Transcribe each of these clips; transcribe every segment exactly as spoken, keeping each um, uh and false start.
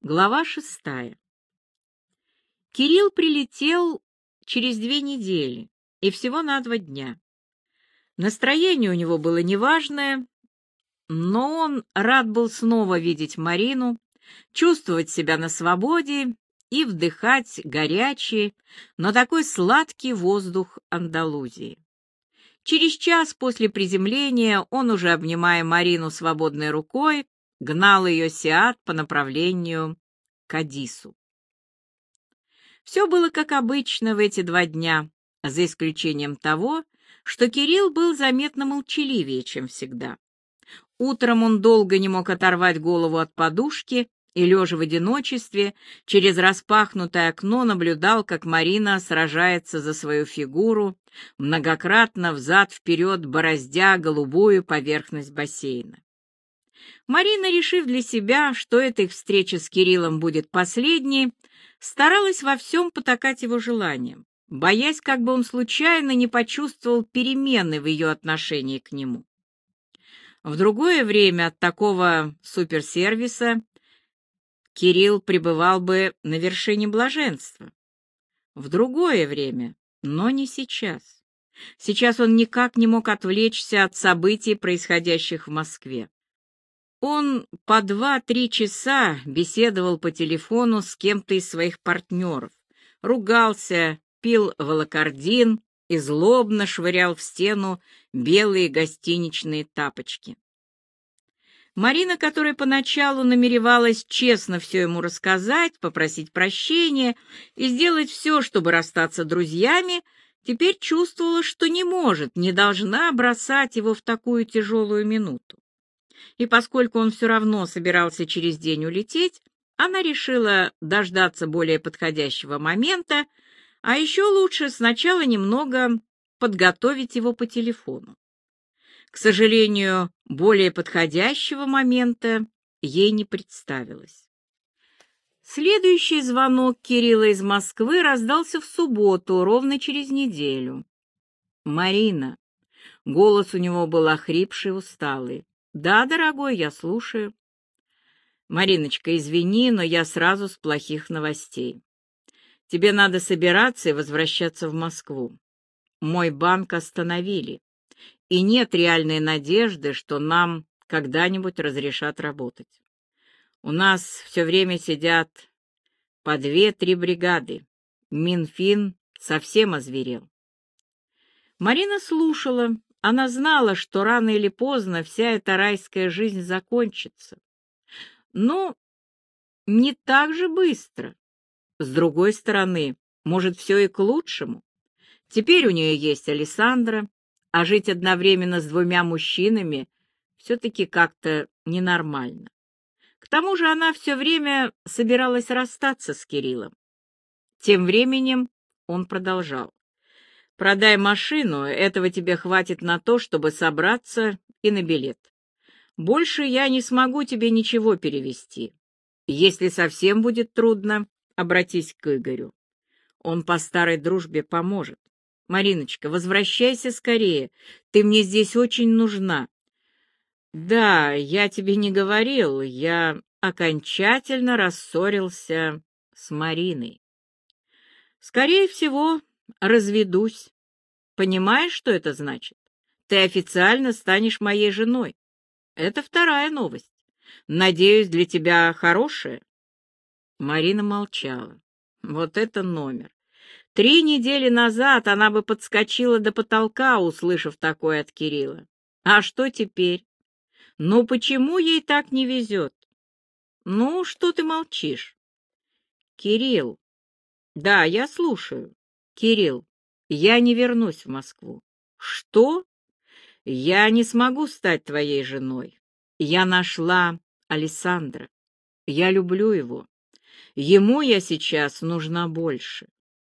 Глава шестая. Кирилл прилетел через две недели и всего на два дня. Настроение у него было неважное, но он рад был снова видеть Марину, чувствовать себя на свободе и вдыхать горячий, но такой сладкий воздух Андалузии. Через час после приземления он, уже обнимая Марину свободной рукой, гнал ее Сиат по направлению к Адису. Все было как обычно в эти два дня, за исключением того, что Кирилл был заметно молчаливее, чем всегда. Утром он долго не мог оторвать голову от подушки и, лежа в одиночестве, через распахнутое окно наблюдал, как Марина сражается за свою фигуру, многократно взад-вперед бороздя голубую поверхность бассейна. Марина, решив для себя, что эта их встреча с Кириллом будет последней, старалась во всем потакать его желаниям, боясь, как бы он случайно не почувствовал перемены в ее отношении к нему. В другое время от такого суперсервиса Кирилл пребывал бы на вершине блаженства. В другое время, но не сейчас. Сейчас он никак не мог отвлечься от событий, происходящих в Москве. Он по два-три часа беседовал по телефону с кем-то из своих партнеров, ругался, пил волокордин и злобно швырял в стену белые гостиничные тапочки. Марина, которая поначалу намеревалась честно все ему рассказать, попросить прощения и сделать все, чтобы расстаться друзьями, теперь чувствовала, что не может, не должна бросать его в такую тяжелую минуту. И поскольку он все равно собирался через день улететь, она решила дождаться более подходящего момента, а еще лучше сначала немного подготовить его по телефону. К сожалению, более подходящего момента ей не представилось. Следующий звонок Кирилла из Москвы раздался в субботу, ровно через неделю. «Марина». Голос у него был охрипший, усталый. «Да, дорогой, я слушаю». «Мариночка, извини, но я сразу с плохих новостей. Тебе надо собираться и возвращаться в Москву. Мой банк остановили, и нет реальной надежды, что нам когда-нибудь разрешат работать. У нас все время сидят по две-три бригады. Минфин совсем озверел». Марина слушала. Она знала, что рано или поздно вся эта райская жизнь закончится. Но не так же быстро. С другой стороны, может, все и к лучшему. Теперь у нее есть Алессандро, а жить одновременно с двумя мужчинами все-таки как-то ненормально. К тому же она все время собиралась расстаться с Кириллом. Тем временем он продолжал. «Продай машину, этого тебе хватит на то, чтобы собраться и на билет. Больше я не смогу тебе ничего перевезти. Если совсем будет трудно, обратись к Игорю. Он по старой дружбе поможет. Мариночка, возвращайся скорее, ты мне здесь очень нужна». «Да, я тебе не говорил, я окончательно рассорился с Мариной. Скорее всего, разведусь. Понимаешь, что это значит? Ты официально станешь моей женой. Это вторая новость. Надеюсь, для тебя хорошая?» Марина молчала. Вот это номер. Три недели назад она бы подскочила до потолка, услышав такое от Кирилла. А что теперь? Ну почему ей так не везет? Ну, что ты молчишь? Кирилл. Да, я слушаю. Кирилл, я не вернусь в Москву. Что? Я не смогу стать твоей женой. Я нашла Алессандро. Я люблю его. Ему я сейчас нужна больше.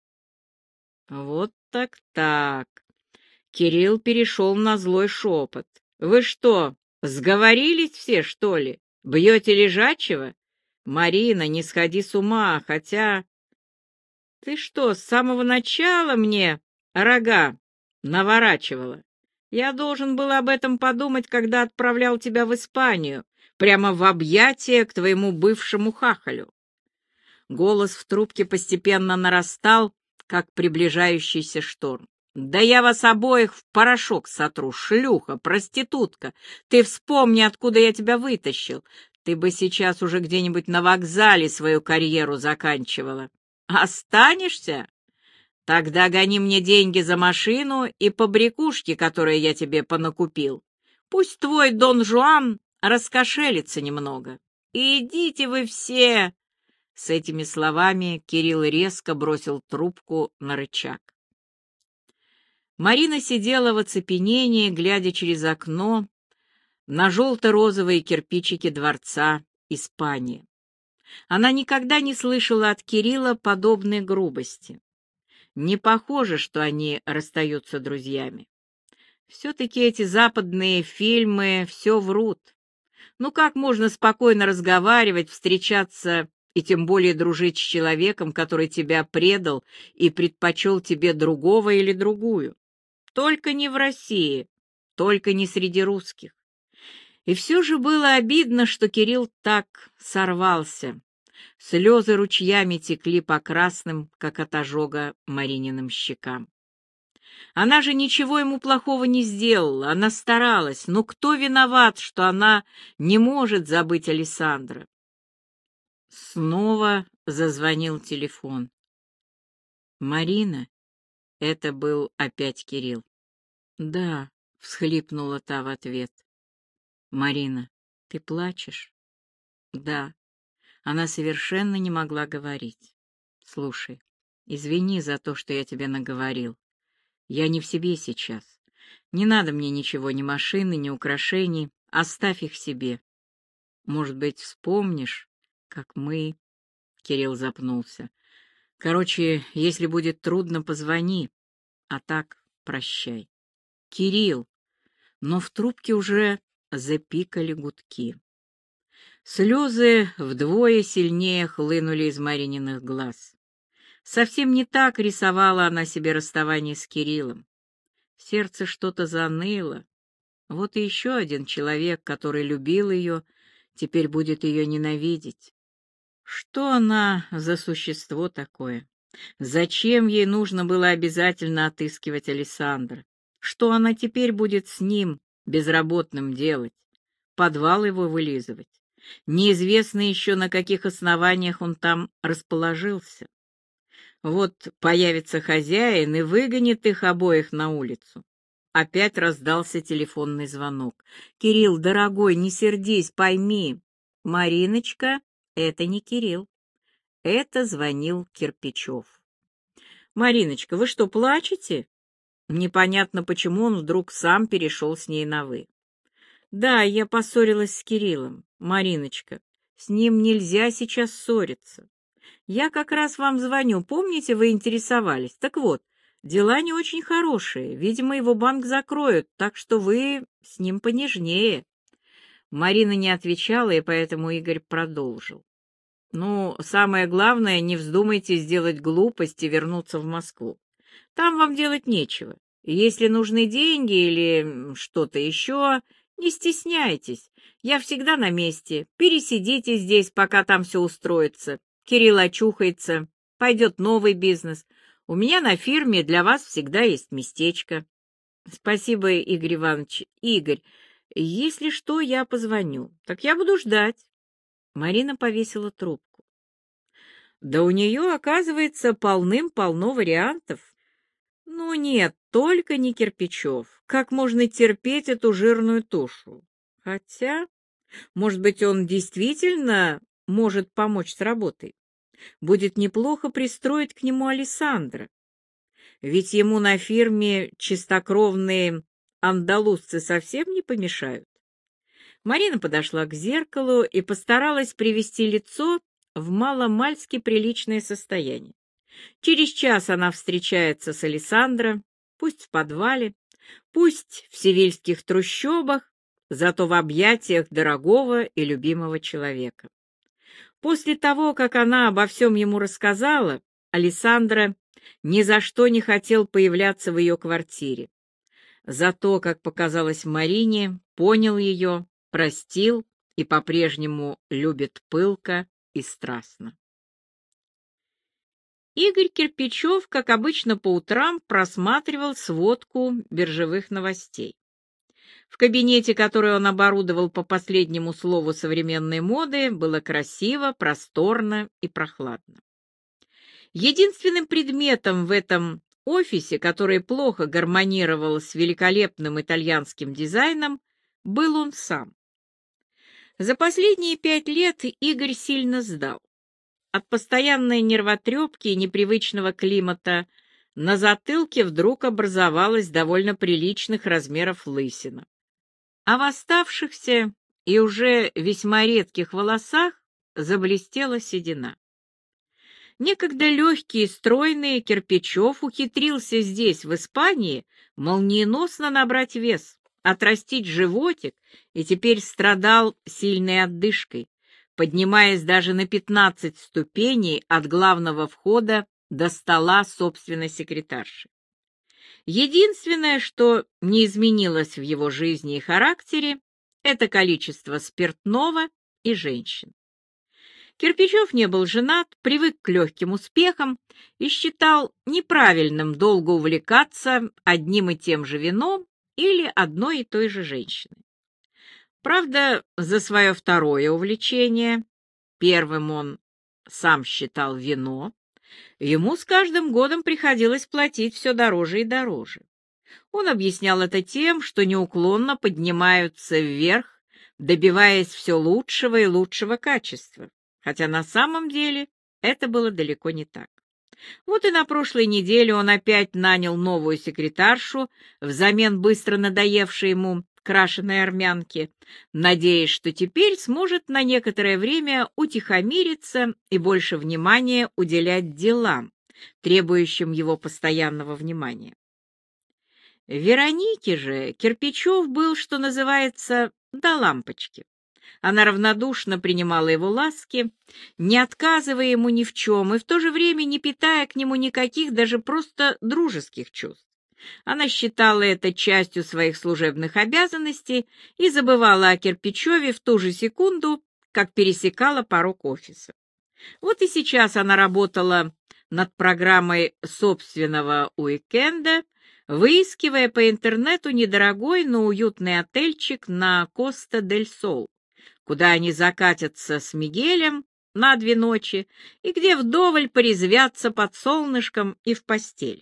Вот так-так. Кирилл перешел на злой шепот. Вы что, сговорились все, что ли? Бьете лежачего? Марина, не сходи с ума, хотя... Ты что, с самого начала мне рога наворачивала? Я должен был об этом подумать, когда отправлял тебя в Испанию, прямо в объятия к твоему бывшему хахалю. Голос в трубке постепенно нарастал, как приближающийся шторм. «Да я вас обоих в порошок сотру, шлюха, проститутка! Ты вспомни, откуда я тебя вытащил! Ты бы сейчас уже где-нибудь на вокзале свою карьеру заканчивала. Останешься? Тогда гони мне деньги за машину и побрякушки, которые я тебе понакупил. Пусть твой Дон Жуан раскошелится немного. Идите вы все!» С этими словами Кирилл резко бросил трубку на рычаг. Марина сидела в оцепенении, глядя через окно на желто-розовые кирпичики дворца Испании. Она никогда не слышала от Кирилла подобной грубости. Не похоже, что они расстаются друзьями. Все-таки эти западные фильмы все врут. Ну как можно спокойно разговаривать, встречаться и тем более дружить с человеком, который тебя предал и предпочел тебе другого или другую? Только не в России, только не среди русских. И все же было обидно, что Кирилл так сорвался. Слезы ручьями текли по красным, как от ожога, Марининым щекам. Она же ничего ему плохого не сделала, она старалась, но кто виноват, что она не может забыть Алессандро? Снова зазвонил телефон. «Марина?» — это был опять Кирилл. «Да», — всхлипнула та в ответ. «Марина, ты плачешь?» «Да». Она совершенно не могла говорить. «Слушай, извини за то, что я тебе наговорил. Я не в себе сейчас. Не надо мне ничего, ни машины, ни украшений. Оставь их себе. Может быть, вспомнишь, как мы...» Кирилл запнулся. «Короче, если будет трудно, позвони. А так, прощай». «Кирилл!» Но в трубке уже запикали гудки. Слезы вдвое сильнее хлынули из Марининых глаз. Совсем не так рисовала она себе расставание с Кириллом. В сердце что-то заныло. Вот и еще один человек, который любил ее, теперь будет ее ненавидеть. Что она за существо такое? Зачем ей нужно было обязательно отыскивать Алессандро? Что она теперь будет с ним, безработным, делать? Подвал его вылизывать? Неизвестно еще, на каких основаниях он там расположился. Вот появится хозяин и выгонит их обоих на улицу. Опять раздался телефонный звонок. «Кирилл, дорогой, не сердись, пойми. Мариночка, это не Кирилл. Это звонил Кирпичев». «Мариночка, вы что, плачете?» Непонятно, почему он вдруг сам перешел с ней на «вы». «Да, я поссорилась с Кириллом. Мариночка, с ним нельзя сейчас ссориться. Я как раз вам звоню, помните, вы интересовались? Так вот, дела не очень хорошие, видимо, его банк закроют, так что вы с ним понежнее». Марина не отвечала, и поэтому Игорь продолжил. «Ну, самое главное, не вздумайте сделать глупость и вернуться в Москву. Там вам делать нечего. Если нужны деньги или что-то еще, не стесняйтесь. Я всегда на месте. Пересидите здесь, пока там все устроится. Кирилл очухается, пойдет новый бизнес. У меня на фирме для вас всегда есть местечко». «Спасибо, Игорь Иванович. Игорь, если что, я позвоню. Так я буду ждать». Марина повесила трубку. Да у нее, оказывается, полным-полно вариантов. Ну нет, только не Кирпичев. Как можно терпеть эту жирную тушу? Хотя, может быть, он действительно может помочь с работой. Будет неплохо пристроить к нему Алессандро. Ведь ему на фирме чистокровные андалузцы совсем не помешают. Марина подошла к зеркалу и постаралась привести лицо в маломальски приличное состояние. Через час она встречается с Алессандро, пусть в подвале, пусть в севильских трущобах, зато в объятиях дорогого и любимого человека. После того, как она обо всем ему рассказала, Алессандро ни за что не хотел появляться в ее квартире. Зато, как показалось Марине, понял ее, простил и по-прежнему любит пылко и страстно. Игорь Кирпичев, как обычно по утрам, просматривал сводку биржевых новостей. В кабинете, который он оборудовал по последнему слову современной моды, было красиво, просторно и прохладно. Единственным предметом в этом офисе, который плохо гармонировал с великолепным итальянским дизайном, был он сам. За последние пять лет Игорь сильно сдал. От постоянной нервотрепки и непривычного климата на затылке вдруг образовалась довольно приличных размеров лысина, а в оставшихся и уже весьма редких волосах заблестела седина. Некогда легкий и стройный Кирпичев ухитрился здесь, в Испании, молниеносно набрать вес, отрастить животик и теперь страдал сильной отдышкой, поднимаясь даже на пятнадцать ступеней от главного входа до стола собственной секретарши. Единственное, что не изменилось в его жизни и характере, это количество спиртного и женщин. Кирпичев не был женат, привык к легким успехам и считал неправильным долго увлекаться одним и тем же вином или одной и той же женщиной. Правда, за свое второе увлечение, первым он сам считал вино, ему с каждым годом приходилось платить все дороже и дороже. Он объяснял это тем, что неуклонно поднимаются вверх, добиваясь все лучшего и лучшего качества, хотя на самом деле это было далеко не так. Вот и на прошлой неделе он опять нанял новую секретаршу взамен быстро надоевшей ему крашеной армянки, надеясь, что теперь сможет на некоторое время утихомириться и больше внимания уделять делам, требующим его постоянного внимания. Веронике же Кирпичев был, что называется, до лампочки. Она равнодушно принимала его ласки, не отказывая ему ни в чем и в то же время не питая к нему никаких даже просто дружеских чувств. Она считала это частью своих служебных обязанностей и забывала о Кирпичеве в ту же секунду, как пересекала порог офиса. Вот и сейчас она работала над программой собственного уикенда, выискивая по интернету недорогой, но уютный отельчик на Коста-дель-Сол, куда они закатятся с Мигелем на две ночи и где вдоволь порезвятся под солнышком и в постели.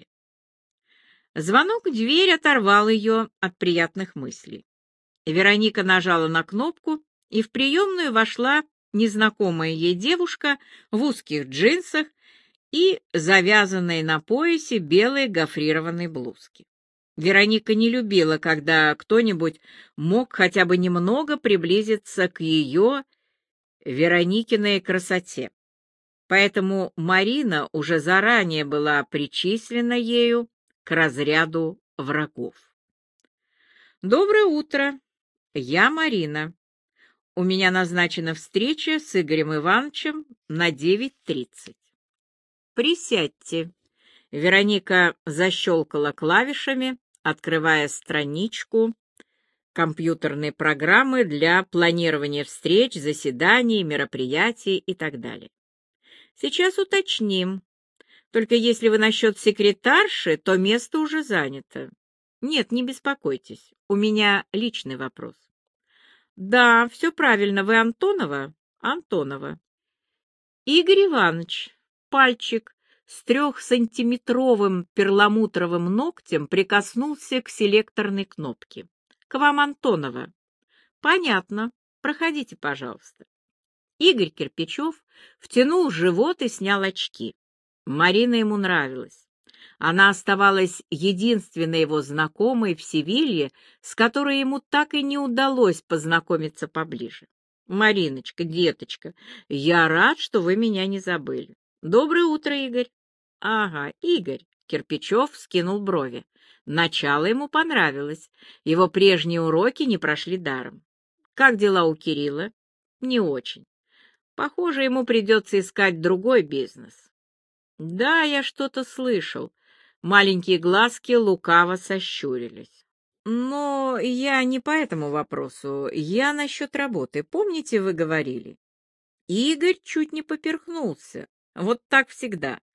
Звонок в дверь оторвал ее от приятных мыслей. Вероника нажала на кнопку, и в приемную вошла незнакомая ей девушка в узких джинсах и завязанной на поясе белой гофрированной блузке. Вероника не любила, когда кто-нибудь мог хотя бы немного приблизиться к ее, Вероникиной, красоте. Поэтому Марина уже заранее была причислена ею к разряду врагов. «Доброе утро. Я Марина. У меня назначена встреча с Игорем Ивановичем на девять тридцать. Присядьте». Вероника защелкала клавишами, открывая страничку компьютерной программы для планирования встреч, заседаний, мероприятий и так далее. «Сейчас уточним. Только если вы насчет секретарши, то место уже занято. Нет, не беспокойтесь, у меня личный вопрос». «Да, все правильно, вы Антонова?» «Антонова». «Игорь Иванович». Пальчик с трехсантиметровым перламутровым ногтем прикоснулся к селекторной кнопке. «К вам, Антонова». «Понятно. Проходите, пожалуйста». Игорь Кирпичев втянул живот и снял очки. Марина ему нравилась. Она оставалась единственной его знакомой в Севилье, с которой ему так и не удалось познакомиться поближе. «Мариночка, деточка, я рад, что вы меня не забыли. Доброе утро, Игорь». «Ага, Игорь». Кирпичев скинул брови. Начало ему понравилось. Его прежние уроки не прошли даром. «Как дела у Кирилла?» «Не очень. Похоже, ему придется искать другой бизнес». «Да, я что-то слышал». Маленькие глазки лукаво сощурились. «Но я не по этому вопросу. Я насчет работы. Помните, вы говорили?» Игорь чуть не поперхнулся. Вот так всегда.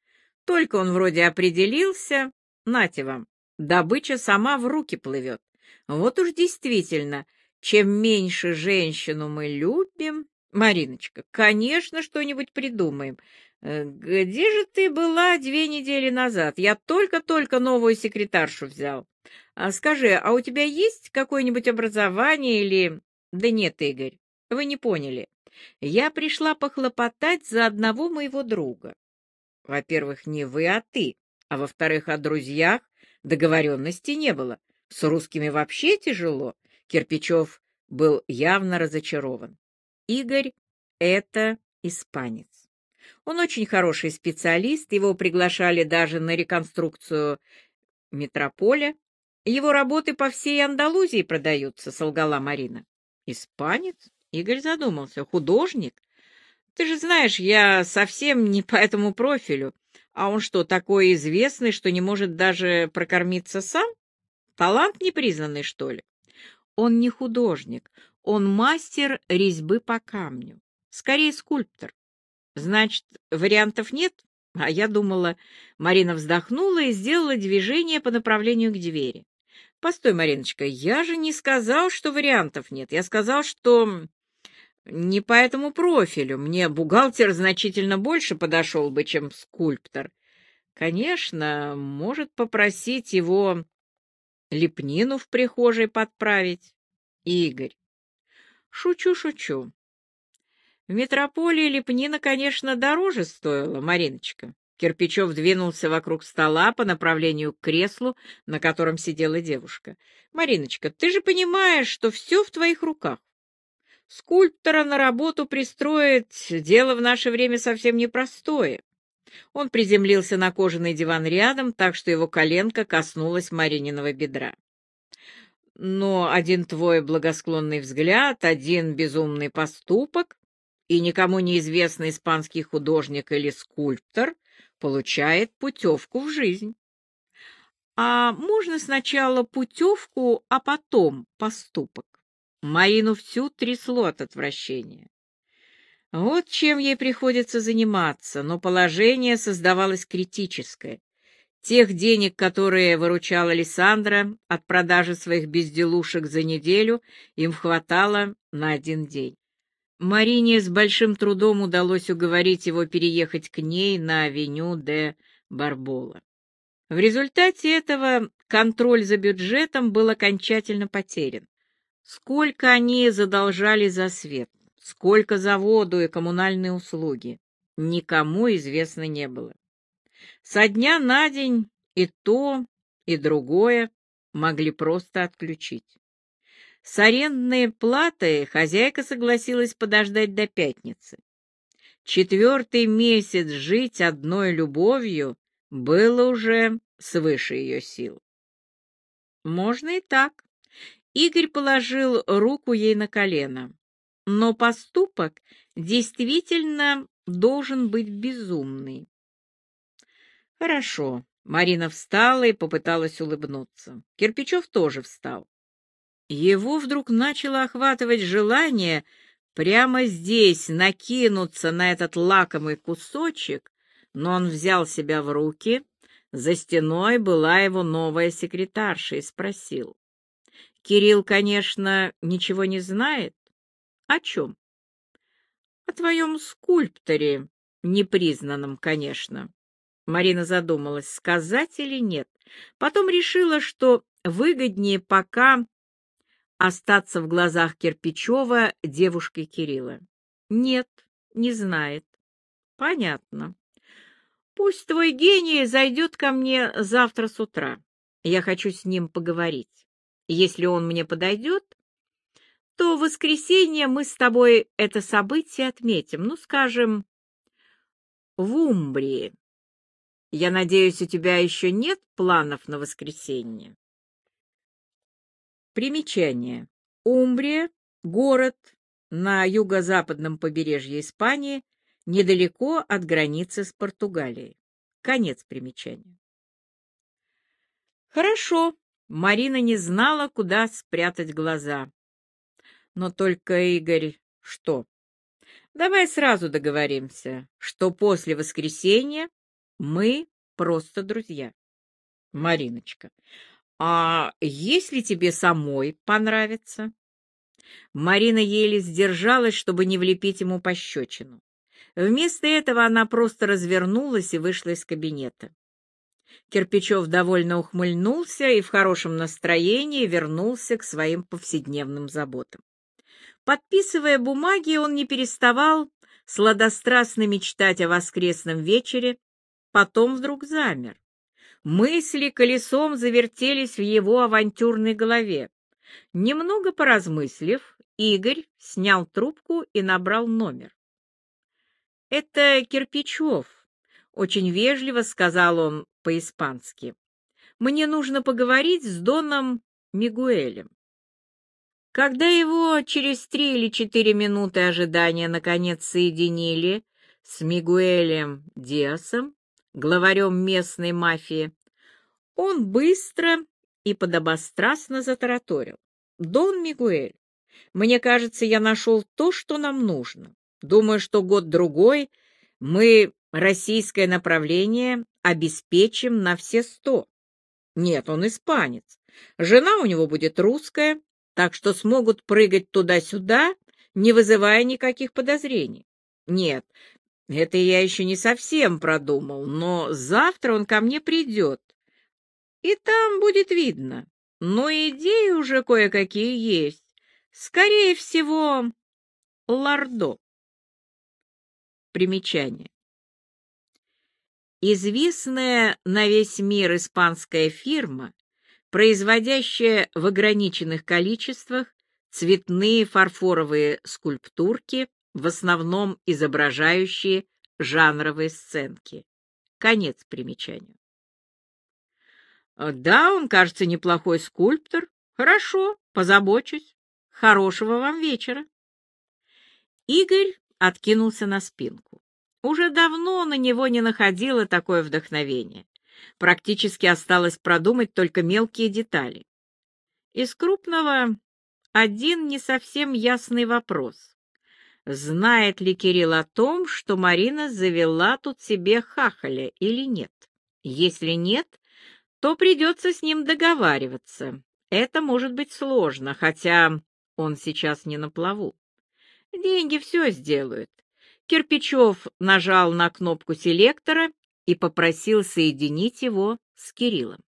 Только он вроде определился, нате вам, добыча сама в руки плывет. Вот уж действительно, чем меньше женщину мы любим... Мариночка, конечно, что-нибудь придумаем. Э, Где же ты была две недели назад? Я только-только новую секретаршу взял. А скажи, а у тебя есть какое-нибудь образование или... Да нет, Игорь, вы не поняли. Я пришла похлопотать за одного моего друга. Во-первых, не вы, а ты. А во-вторых, о друзьях договоренности не было. С русскими вообще тяжело. Кирпичев был явно разочарован. Игорь — это испанец. Он очень хороший специалист, его приглашали даже на реконструкцию метрополя. Его работы по всей Андалузии продаются, солгала Марина. Испанец? Игорь задумался. Художник? Ты же знаешь, я совсем не по этому профилю. А он что, такой известный, что не может даже прокормиться сам? Талант непризнанный, что ли? Он не художник, он мастер резьбы по камню. Скорее, скульптор. Значит, вариантов нет? А я думала... Марина вздохнула и сделала движение по направлению к двери. Постой, Мариночка, я же не сказал, что вариантов нет. Я сказал, что не по этому профилю. Мне бухгалтер значительно больше подошел бы, чем скульптор. Конечно, может попросить его лепнину в прихожей подправить. Игорь. Шучу, шучу. В метрополии лепнина, конечно, дороже стоила, Мариночка. Кирпичев двинулся вокруг стола по направлению к креслу, на котором сидела девушка. Мариночка, ты же понимаешь, что все в твоих руках. Скульптора на работу пристроить — дело в наше время совсем непростое. Он приземлился на кожаный диван рядом, так что его коленка коснулась Марининого бедра. Но один твой благосклонный взгляд, один безумный поступок, и никому неизвестный испанский художник или скульптор получает путевку в жизнь. А можно сначала путевку, а потом поступок? Марину всю трясло от отвращения. Вот чем ей приходится заниматься, но положение создавалось критическое. Тех денег, которые выручала Александра от продажи своих безделушек за неделю, им хватало на один день. Марине с большим трудом удалось уговорить его переехать к ней на авеню де Барбола. В результате этого контроль за бюджетом был окончательно потерян. Сколько они задолжали за свет, сколько за воду и коммунальные услуги, никому известно не было. Со дня на день и то, и другое могли просто отключить. С арендной платой хозяйка согласилась подождать до пятницы. Четвертый месяц жить одной любовью было уже свыше ее сил. Можно и так. Игорь положил руку ей на колено. Но поступок действительно должен быть безумный. Хорошо. Марина встала и попыталась улыбнуться. Кирпичев тоже встал. Его вдруг начало охватывать желание прямо здесь накинуться на этот лакомый кусочек, но он взял себя в руки. За стеной была его новая секретарша и спросил. «Кирилл, конечно, ничего не знает. О чем?» «О твоем скульпторе, непризнанном, конечно». Марина задумалась, сказать или нет. Потом решила, что выгоднее пока остаться в глазах Кирпичева девушкой Кирилла. Нет, не знает. Понятно. Пусть твой гений зайдет ко мне завтра с утра. Я хочу с ним поговорить. Если он мне подойдет, то в воскресенье мы с тобой это событие отметим, ну, скажем, в Умбрии. Я надеюсь, у тебя еще нет планов на воскресенье? Примечание. Умбрия — город на юго-западном побережье Испании, недалеко от границы с Португалией. Конец примечания. Хорошо. Марина не знала, куда спрятать глаза. Но только, Игорь, что? Давай сразу договоримся, что после воскресенья мы просто друзья. Мариночка, а если тебе самой понравится? Марина еле сдержалась, чтобы не влепить ему пощечину. Вместо этого она просто развернулась и вышла из кабинета. Кирпичев довольно ухмыльнулся и в хорошем настроении вернулся к своим повседневным заботам. Подписывая бумаги, он не переставал сладострастно мечтать о воскресном вечере, потом вдруг замер. Мысли колесом завертелись в его авантюрной голове. Немного поразмыслив, Игорь снял трубку и набрал номер. «Это Кирпичев», — очень вежливо сказал он по-испански. «Мне нужно поговорить с доном Мигуэлем». Когда его через три или четыре минуты ожидания наконец соединили с Мигуэлем Диасом, главарем местной мафии, он быстро и подобострастно затараторил. «Дон Мигуэль, мне кажется, я нашел то, что нам нужно. Думаю, что год-другой мы российское направление обеспечим на все сто. Нет, он испанец. Жена у него будет русская, так что смогут прыгать туда-сюда, не вызывая никаких подозрений. Нет, это я еще не совсем продумал, но завтра он ко мне придет, и там будет видно. Но идеи уже кое-какие есть. Скорее всего, Лардо». Примечание. Известная на весь мир испанская фирма, производящая в ограниченных количествах цветные фарфоровые скульптурки, в основном изображающие жанровые сценки. Конец примечания. «Да, он, кажется, неплохой скульптор. Хорошо, позабочусь. Хорошего вам вечера». Игорь откинулся на спинку. Уже давно на него не находило такое вдохновение. Практически осталось продумать только мелкие детали. Из крупного один не совсем ясный вопрос. Знает ли Кирилл о том, что Марина завела тут себе хахаля или нет? Если нет, то придется с ним договариваться. Это может быть сложно, хотя он сейчас не на плаву. Деньги все сделают. Кирпичев нажал на кнопку селектора и попросил соединить его с Кириллом.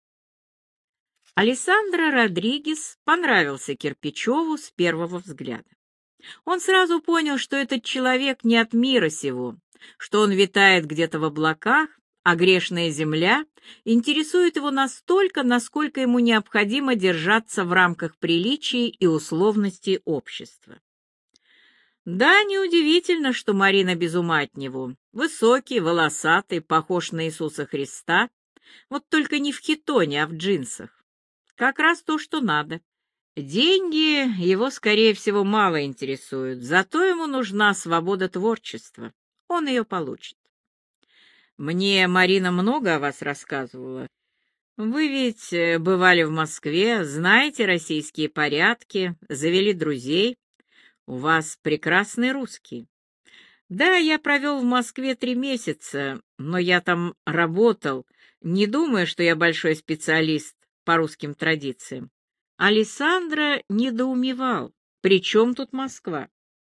Алессандро Родригес понравился Кирпичеву с первого взгляда. Он сразу понял, что этот человек не от мира сего, что он витает где-то в облаках, а грешная земля интересует его настолько, насколько ему необходимо держаться в рамках приличий и условностей общества. Да, неудивительно, что Марина без ума от него. Высокий, волосатый, похож на Иисуса Христа. Вот только не в хитоне, а в джинсах. Как раз то, что надо. Деньги его, скорее всего, мало интересуют, зато ему нужна свобода творчества. Он ее получит. Мне Марина много о вас рассказывала. Вы ведь бывали в Москве, знаете российские порядки, завели друзей. У вас прекрасный русский. Да, я провел в Москве три месяца, но я там работал, не думая, что я большой специалист по русским традициям. Алессандро недоумевал, при чем тут Москва?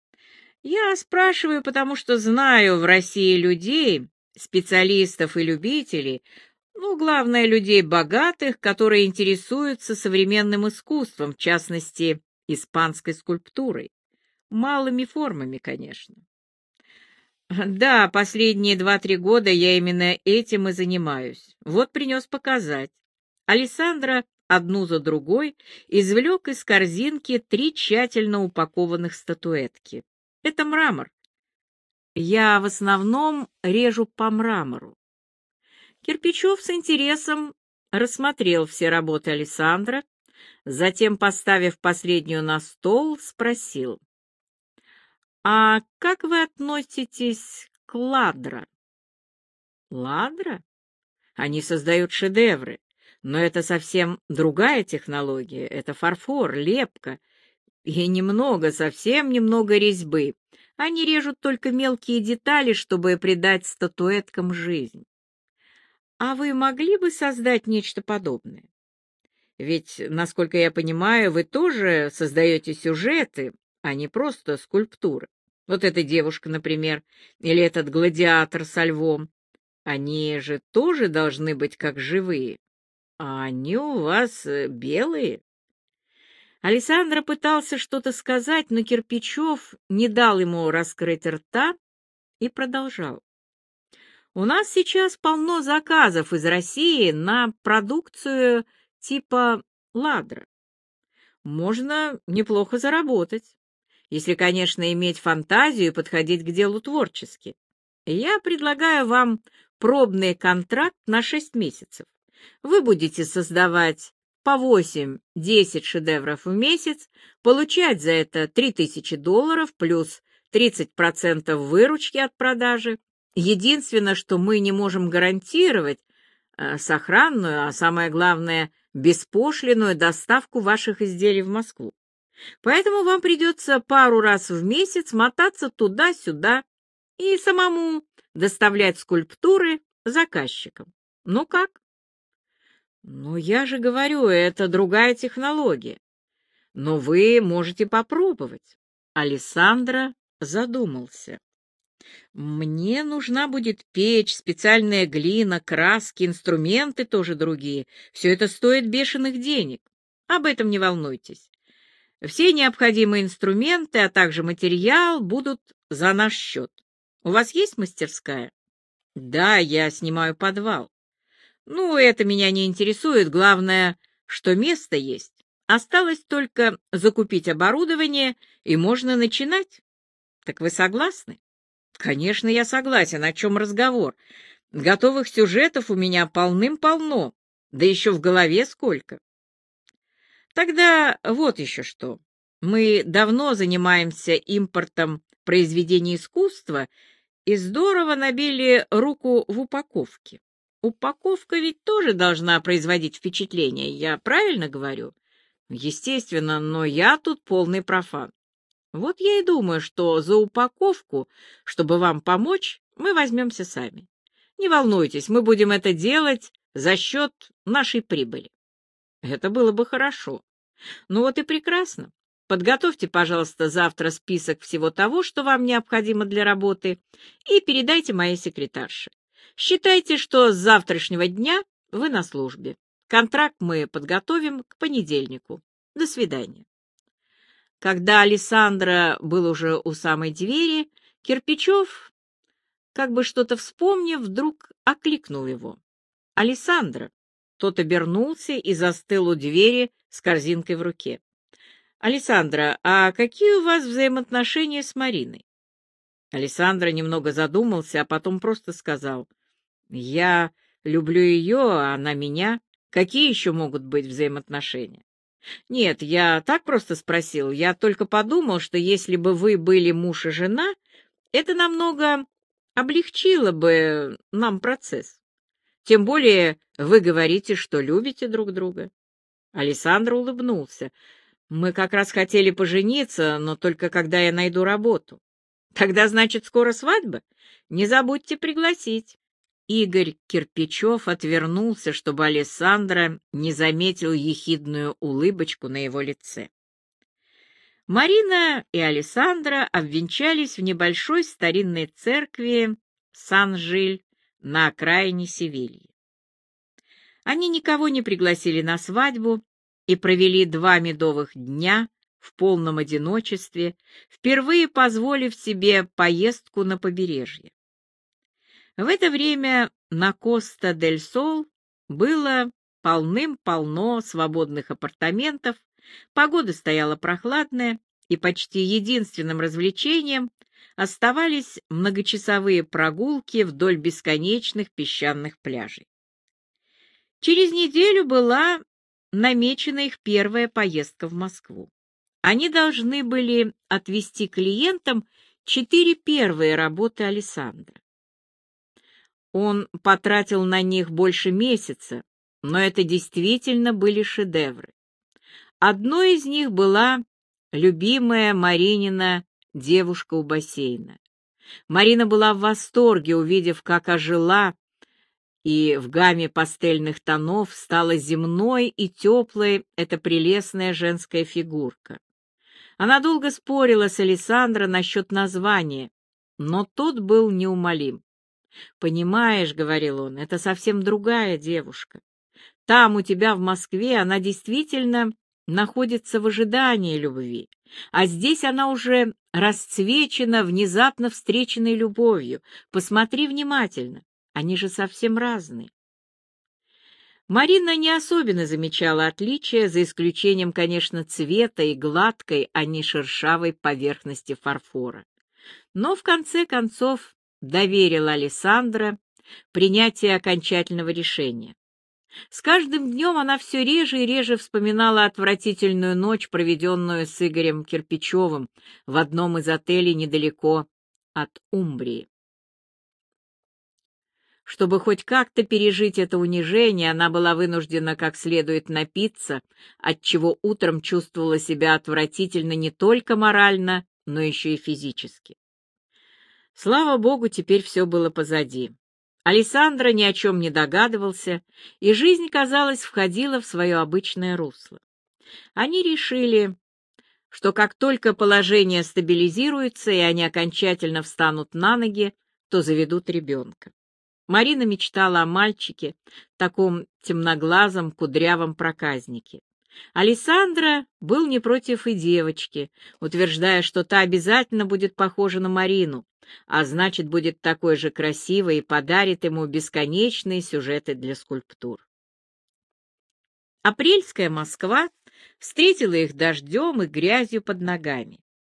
Я спрашиваю, потому что знаю в России людей, специалистов и любителей, ну, главное, людей богатых, которые интересуются современным искусством, в частности, испанской скульптурой. Малыми формами, конечно. Да, последние два-три года я именно этим и занимаюсь. Вот принес показать. Алессандро одну за другой извлек из корзинки три тщательно упакованных статуэтки. Это мрамор. Я в основном режу по мрамору. Кирпичев с интересом рассмотрел все работы Алессандро, затем, поставив последнюю на стол, спросил: «А как вы относитесь к Ладра?» «Ладра? Они создают шедевры, но это совсем другая технология. Это фарфор, лепка и немного, совсем немного резьбы. Они режут только мелкие детали, чтобы придать статуэткам жизнь». А вы могли бы создать нечто подобное? Ведь, насколько я понимаю, вы тоже создаете сюжеты, а не просто скульптуры. Вот эта девушка, например, или этот гладиатор со львом. Они же тоже должны быть как живые. А они у вас э, белые. Александра пытался что-то сказать, но Кирпичев не дал ему раскрыть рта и продолжал. У нас сейчас полно заказов из России на продукцию типа «Ладра». Можно неплохо заработать, если, конечно, иметь фантазию и подходить к делу творчески. Я предлагаю вам пробный контракт на шесть месяцев. Вы будете создавать по восемь-десять шедевров в месяц, получать за это три тысячи долларов плюс тридцать процентов выручки от продажи. Единственное, что мы не можем гарантировать, э, сохранную, а самое главное, беспошлинную доставку ваших изделий в Москву. Поэтому вам придется пару раз в месяц мотаться туда-сюда и самому доставлять скульптуры заказчикам. Ну как? Ну, я же говорю, это другая технология. Но вы можете попробовать. Алессандро задумался. Мне нужна будет печь, специальная глина, краски, инструменты тоже другие. Все это стоит бешеных денег. Об этом не волнуйтесь. Все необходимые инструменты, а также материал будут за наш счет. У вас есть мастерская? Да, я снимаю подвал. Ну, это меня не интересует. Главное, что место есть. Осталось только закупить оборудование, и можно начинать. Так вы согласны? Конечно, я согласен. О чем разговор? Готовых сюжетов у меня полным-полно. Да еще в голове сколько. Тогда вот еще что. Мы давно занимаемся импортом произведений искусства и здорово набили руку в упаковке. Упаковка ведь тоже должна производить впечатление, я правильно говорю? Естественно, но я тут полный профан. Вот я и думаю, что за упаковку, чтобы вам помочь, мы возьмемся сами. Не волнуйтесь, мы будем это делать за счет нашей прибыли. Это было бы хорошо. Ну вот и прекрасно. Подготовьте, пожалуйста, завтра список всего того, что вам необходимо для работы, и передайте моей секретарше. Считайте, что с завтрашнего дня вы на службе. Контракт мы подготовим к понедельнику. До свидания. Когда Алессандро был уже у самой двери, Кирпичев, как бы что-то вспомнив, вдруг окликнул его. «Алессандро!» Тот обернулся и застыл у двери с корзинкой в руке. «Алессандро, а какие у вас взаимоотношения с Мариной?» Алессандро немного задумался, а потом просто сказал: «Я люблю ее, а она меня. Какие еще могут быть взаимоотношения?» «Нет, я так просто спросил. Я только подумал, что если бы вы были муж и жена, это намного облегчило бы нам процесс. Тем более вы говорите, что любите друг друга». Алессандро улыбнулся. «Мы как раз хотели пожениться, но только когда я найду работу». «Тогда, значит, скоро свадьба? Не забудьте пригласить». Игорь Кирпичев отвернулся, чтобы Алессандро не заметил ехидную улыбочку на его лице. Марина и Алессандро обвенчались в небольшой старинной церкви Сан-Жиль на окраине Севильи. Они никого не пригласили на свадьбу и провели два медовых дня в полном одиночестве, впервые позволив себе поездку на побережье. В это время на Коста-дель-Сол было полным-полно свободных апартаментов, погода стояла прохладная, и почти единственным развлечением оставались многочасовые прогулки вдоль бесконечных песчаных пляжей. Через неделю была намечена их первая поездка в Москву. Они должны были отвезти клиентам четыре первые работы Алессандро. Он потратил на них больше месяца, но это действительно были шедевры. Одной из них была любимая Маринина девушка у бассейна. Марина была в восторге, увидев, как ожила и в гамме пастельных тонов стала земной и теплой эта прелестная женская фигурка. Она долго спорила с Алессандро насчет названия, но тот был неумолим. «Понимаешь, — говорил он, — это совсем другая девушка. Там, у тебя в Москве, она действительно находится в ожидании любви, а здесь она уже расцвечена внезапно встреченной любовью. Посмотри внимательно, они же совсем разные». Марина не особенно замечала отличия, за исключением, конечно, цвета и гладкой, а не шершавой поверхности фарфора. Но, в конце концов, доверила Алессандро принятие окончательного решения. С каждым днем она все реже и реже вспоминала отвратительную ночь, проведенную с Игорем Кирпичевым в одном из отелей недалеко от Умбрии. Чтобы хоть как-то пережить это унижение, она была вынуждена как следует напиться, отчего утром чувствовала себя отвратительно не только морально, но еще и физически. Слава богу, теперь все было позади. Алессандро ни о чем не догадывался, и жизнь, казалось, входила в свое обычное русло. Они решили, что как только положение стабилизируется и они окончательно встанут на ноги, то заведут ребенка. Марина мечтала о мальчике, таком темноглазом, кудрявом проказнике. Алессандро был не против и девочки, утверждая, что та обязательно будет похожа на Марину, а значит, будет такой же красивой и подарит ему бесконечные сюжеты для скульптур. Апрельская Москва встретила их дождем и грязью под ногами.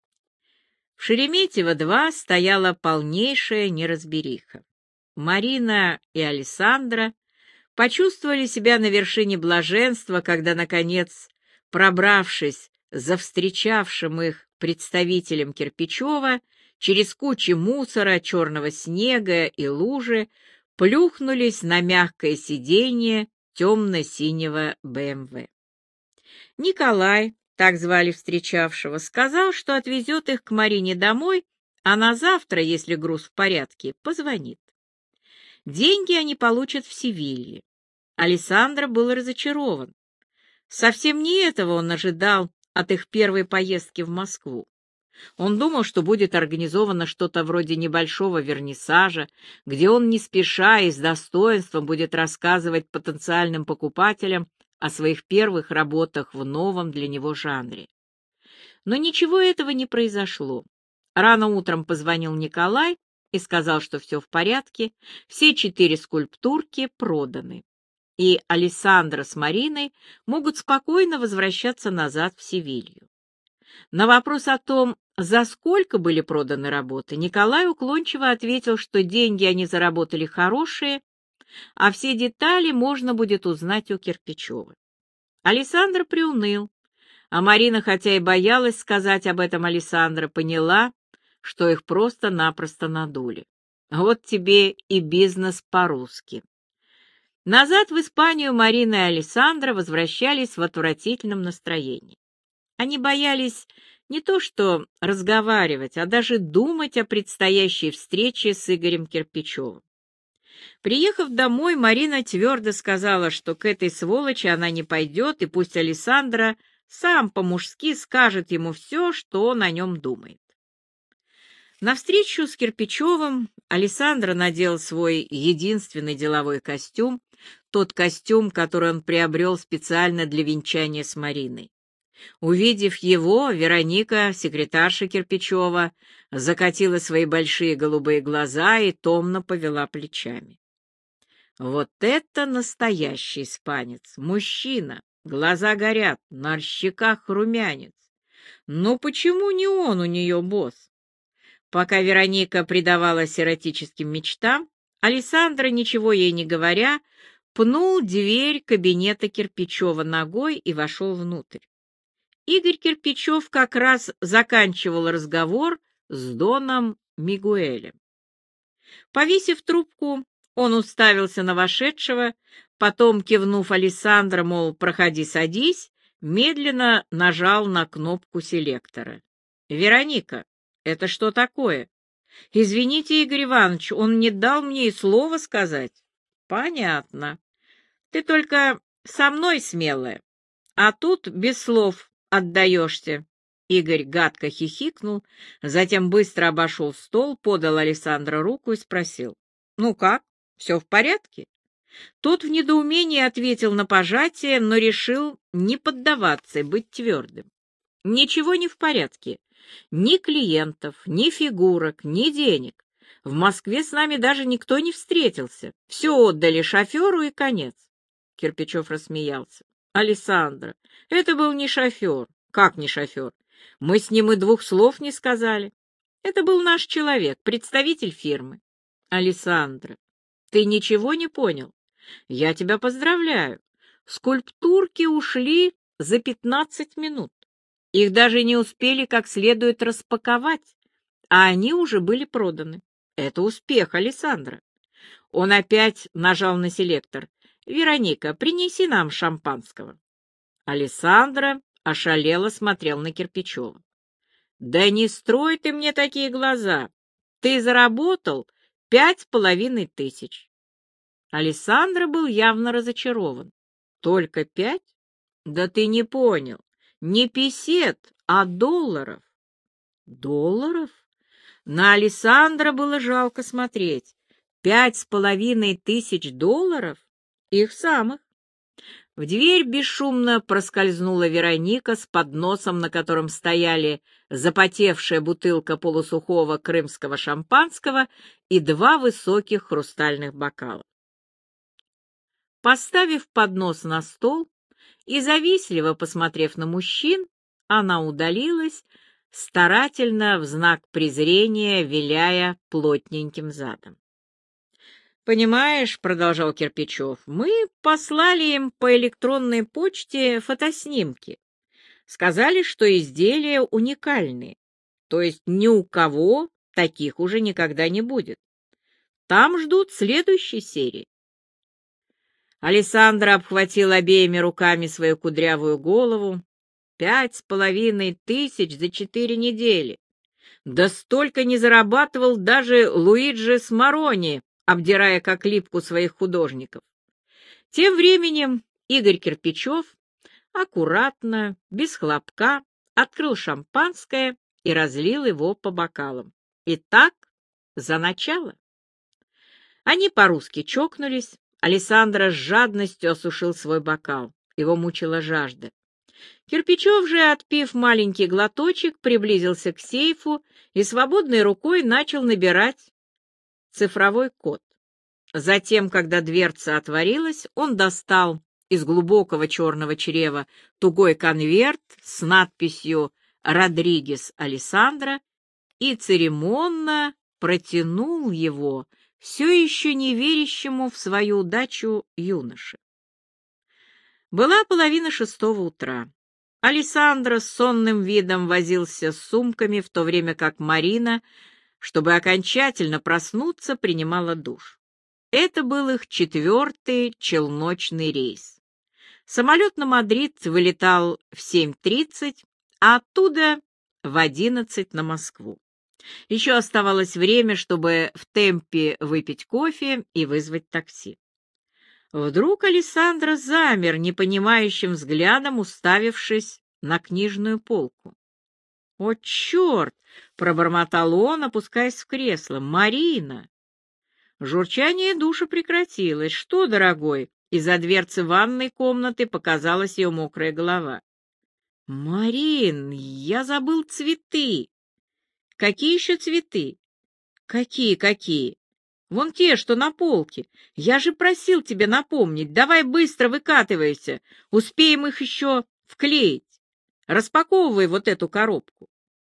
В Шереметьево-два стояла полнейшая неразбериха. Марина и Алессандро почувствовали себя на вершине блаженства, когда, наконец, пробравшись за встречавшим их представителем Кирпичева, через кучи мусора, черного снега и лужи, плюхнулись на мягкое сиденье темно-синего бэ эм вэ. Николай, так звали встречавшего, сказал, что отвезет их к Марине домой, а на завтра, если груз в порядке, позвонит. Деньги они получат в Севилье. Алессандро был разочарован. Совсем не этого он ожидал от их первой поездки в Москву. Он думал, что будет организовано что-то вроде небольшого вернисажа, где он не спеша и с достоинством будет рассказывать потенциальным покупателям о своих первых работах в новом для него жанре. Но ничего этого не произошло. Рано утром позвонил Николай и сказал, что все в порядке, все четыре скульптурки проданы, и Алессандро с Мариной могут спокойно возвращаться назад в Севилью. На вопрос о том, за сколько были проданы работы, Николай уклончиво ответил, что деньги они заработали хорошие, а все детали можно будет узнать у Кирпичева. Алессандро приуныл, а Марина, хотя и боялась сказать об этом Алессандро, поняла, что их просто-напросто надули. Вот тебе и бизнес по-русски. Назад в Испанию Марина и Алессандро возвращались в отвратительном настроении. Они боялись не то что разговаривать, а даже думать о предстоящей встрече с Игорем Кирпичевым. Приехав домой, Марина твердо сказала, что к этой сволочи она не пойдет, и пусть Алессандро сам по-мужски скажет ему все, что он о нем думает. На встречу с Кирпичевым Алессандро надел свой единственный деловой костюм, тот костюм, который он приобрел специально для венчания с Мариной. Увидев его, Вероника, секретарша Кирпичева, закатила свои большие голубые глаза и томно повела плечами. Вот это настоящий испанец! Мужчина! Глаза горят, на щеках румянец. Но почему не он у нее босс? Пока Вероника предавалась эротическим мечтам, Алессандро, ничего ей не говоря, пнул дверь кабинета Кирпичева ногой и вошел внутрь. Игорь Кирпичев как раз заканчивал разговор с доном Мигуэлем. Повесив трубку, он уставился на вошедшего, потом, кивнув Алессандро, мол, проходи, садись, медленно нажал на кнопку селектора. «Вероника, это что такое? Извините, Игорь Иванович, он не дал мне и слова сказать». Понятно. Ты только со мной смелая, а тут без слов отдаешься. Игорь гадко хихикнул, затем быстро обошел стол, подал Александру руку и спросил: «Ну как, все в порядке?» Тот в недоумении ответил на пожатие, но решил не поддаваться и быть твердым. «Ничего не в порядке. Ни клиентов, ни фигурок, ни денег. В Москве с нами даже никто не встретился. Все отдали шоферу и конец». Кирпичев рассмеялся. «Александра, это был не шофер». «Как не шофер? Мы с ним и двух слов не сказали. Это был наш человек, представитель фирмы». «Александра, ты ничего не понял? Я тебя поздравляю. Скульптурки ушли за пятнадцать минут. Их даже не успели как следует распаковать, а они уже были проданы. Это успех, Александра». Он опять нажал на селектор. «Вероника, принеси нам шампанского». Александра ошалело смотрел на Кирпичева. «Да не строй ты мне такие глаза. Ты заработал пять с половиной тысяч». Александра был явно разочарован. «Только пять? Да ты не понял. Не песет, а долларов». «Долларов?» На Александра было жалко смотреть. Пять с половиной тысяч долларов? Их самых. В дверь бесшумно проскользнула Вероника с подносом, на котором стояли запотевшая бутылка полусухого крымского шампанского и два высоких хрустальных бокала. Поставив поднос на стол и завистливо посмотрев на мужчин, она удалилась, старательно в знак презрения виляя плотненьким задом. «Понимаешь, — продолжал Кирпичев, — мы послали им по электронной почте фотоснимки. Сказали, что изделия уникальные, то есть ни у кого таких уже никогда не будет. Там ждут следующей серии». Александра обхватил обеими руками свою кудрявую голову. Пять с половиной тысяч за четыре недели. Да столько не зарабатывал даже Луиджи Смарони, обдирая как липку своих художников. Тем временем Игорь Кирпичев аккуратно, без хлопка, открыл шампанское и разлил его по бокалам. Итак, за начало. Они по-русски чокнулись. Александра с жадностью осушил свой бокал. Его мучила жажда. Кирпичев же, отпив маленький глоточек, приблизился к сейфу и свободной рукой начал набирать цифровой код. Затем, когда дверца отворилась, он достал из глубокого черного чрева тугой конверт с надписью «Родригес Александра» и церемонно протянул его все еще не верящему в свою удачу юноше. Была половина шестого утра. Александра с сонным видом возился с сумками, в то время как Марина, чтобы окончательно проснуться, принимала душ. Это был их четвертый челночный рейс. Самолет на Мадрид вылетал в семь тридцать, а оттуда в одиннадцать на Москву. Еще оставалось время, чтобы в темпе выпить кофе и вызвать такси. Вдруг Александра замер, непонимающим взглядом уставившись на книжную полку. «О, черт!» — пробормотал он, опускаясь в кресло. «Марина!» Журчание душа прекратилось. «Что, дорогой?» Из-за дверцы ванной комнаты показалась ее мокрая голова. «Марин, я забыл цветы». «Какие еще цветы?» «Какие, какие?» «Вон те, что на полке. Я же просил тебя напомнить. Давай быстро выкатывайся. Успеем их еще вклеить. Распаковывай вот эту коробку».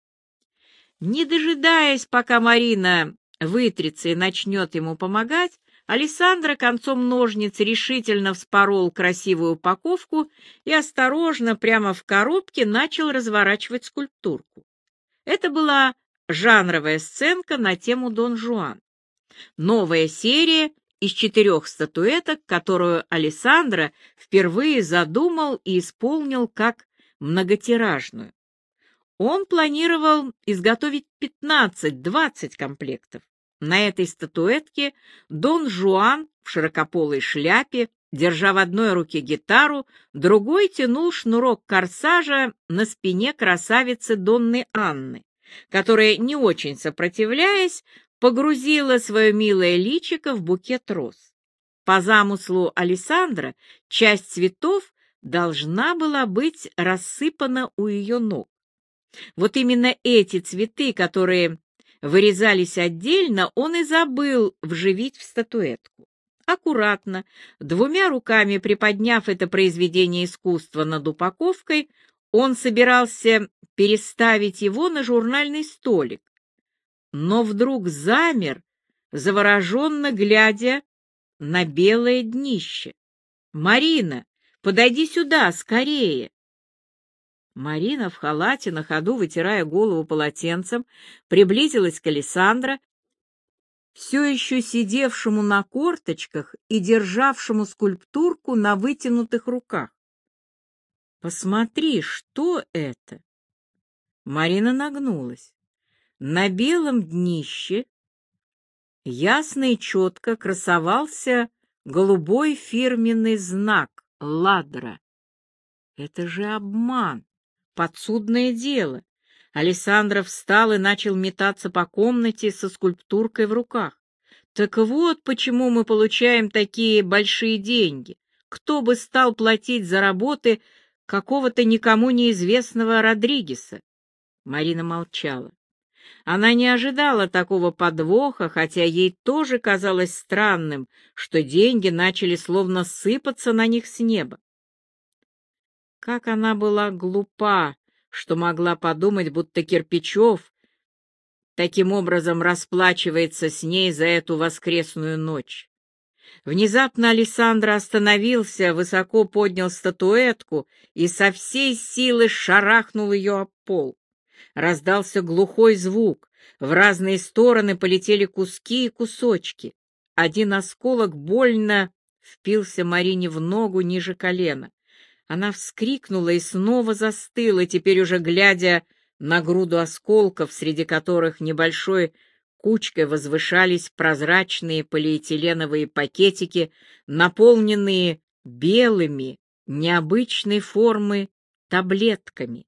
Не дожидаясь, пока Марина вытрется и начнет ему помогать, Александра концом ножниц решительно вспорол красивую упаковку и осторожно прямо в коробке начал разворачивать скульптурку. Это была жанровая сценка на тему Дон Жуан. Новая серия из четырех статуэток, которую Александра впервые задумал и исполнил как многотиражную. Он планировал изготовить пятнадцать-двадцать комплектов, На этой статуэтке Дон Жуан в широкополой шляпе, держа в одной руке гитару, другой тянул шнурок корсажа на спине красавицы Донны Анны, которая, не очень сопротивляясь, погрузила свое милое личико в букет роз. По замыслу Алессандро часть цветов должна была быть рассыпана у ее ног. Вот именно эти цветы, которые вырезались отдельно, он и забыл вживить в статуэтку. Аккуратно, двумя руками приподняв это произведение искусства над упаковкой, он собирался переставить его на журнальный столик, но вдруг замер, завороженно глядя на белое днище. «Марина, подойди сюда, скорее!» Марина в халате, на ходу вытирая голову полотенцем, приблизилась к Алессандро, все еще сидевшему на корточках и державшему скульптурку на вытянутых руках. «Посмотри, что это?» Марина нагнулась. На белом днище ясно и четко красовался голубой фирменный знак «Ладра». Это же обман, подсудное дело. Алессандро встал и начал метаться по комнате со скульптуркой в руках. Так вот почему мы получаем такие большие деньги. Кто бы стал платить за работы какого-то никому неизвестного Родригеса? Марина молчала. Она не ожидала такого подвоха, хотя ей тоже казалось странным, что деньги начали словно сыпаться на них с неба. Как она была глупа, что могла подумать, будто Кирпичев таким образом расплачивается с ней за эту воскресную ночь. Внезапно Алессандро остановился, высоко поднял статуэтку и со всей силы шарахнул ее об пол. Раздался глухой звук, в разные стороны полетели куски и кусочки. Один осколок больно впился Марине в ногу ниже колена. Она вскрикнула и снова застыла, теперь уже глядя на груду осколков, среди которых небольшой кучкой возвышались прозрачные полиэтиленовые пакетики, наполненные белыми, необычной формы таблетками.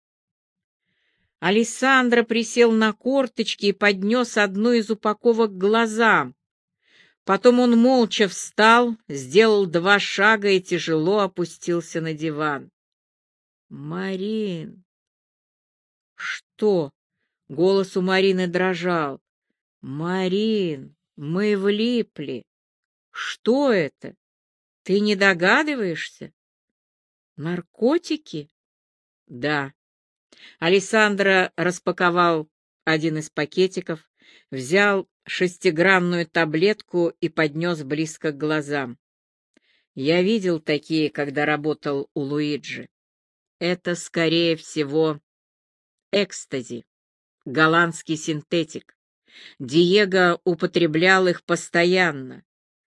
Алессандро присел на корточки и поднес одну из упаковок к глазам. Потом он молча встал, сделал два шага и тяжело опустился на диван. «Марин!» «Что?» — голос у Марины дрожал. «Марин, мы влипли. Что это? Ты не догадываешься?» «Наркотики?» «Да». Алессандро распаковал один из пакетиков, взял шестигранную таблетку и поднес близко к глазам. Я видел такие, когда работал у Луиджи. Это, скорее всего, экстази, голландский синтетик. Диего употреблял их постоянно.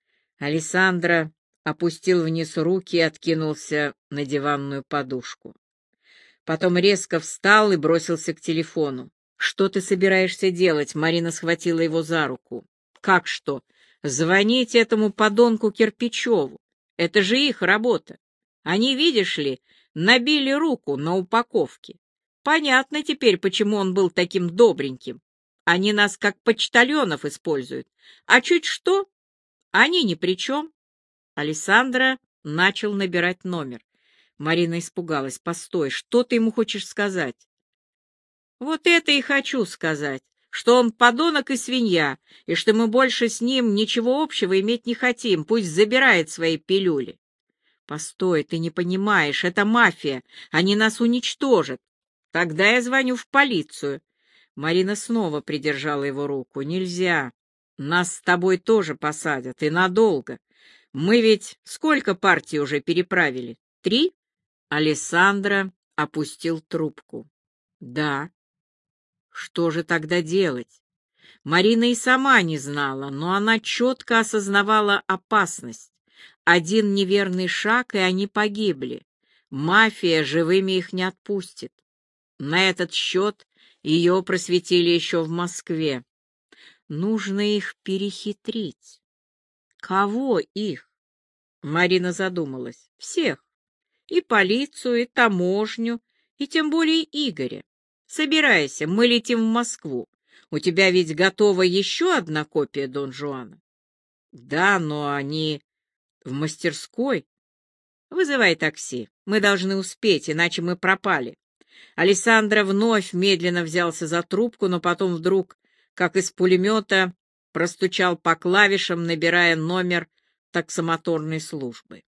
Алессандро опустил вниз руки и откинулся на диванную подушку. Потом резко встал и бросился к телефону. «Что ты собираешься делать?» — Марина схватила его за руку. «Как что? Звонить этому подонку Кирпичеву. Это же их работа. Они, видишь ли, набили руку на упаковке. Понятно теперь, почему он был таким добреньким. Они нас как почтальонов используют. А чуть что, они ни при чем». Алессандро начал набирать номер. Марина испугалась. «Постой, что ты ему хочешь сказать?» «Вот это и хочу сказать, что он подонок и свинья, и что мы больше с ним ничего общего иметь не хотим, пусть забирает свои пилюли». «Постой, ты не понимаешь, это мафия, они нас уничтожат. Тогда я звоню в полицию». Марина снова придержала его руку. «Нельзя, нас с тобой тоже посадят, и надолго. Мы ведь сколько партий уже переправили? Три?» Алессандро опустил трубку. «Да». Что же тогда делать? Марина и сама не знала, но она четко осознавала опасность. Один неверный шаг, и они погибли. Мафия живыми их не отпустит. На этот счет ее просветили еще в Москве. Нужно их перехитрить. Кого их? Марина задумалась. Всех. И полицию, и таможню, и тем более Игоря. Собирайся, мы летим в Москву. У тебя ведь готова еще одна копия Дон Жуана? Да, но они в мастерской. Вызывай такси. Мы должны успеть, иначе мы пропали. Алессандро вновь медленно взялся за трубку, но потом вдруг, как из пулемета, простучал по клавишам, набирая номер таксомоторной службы.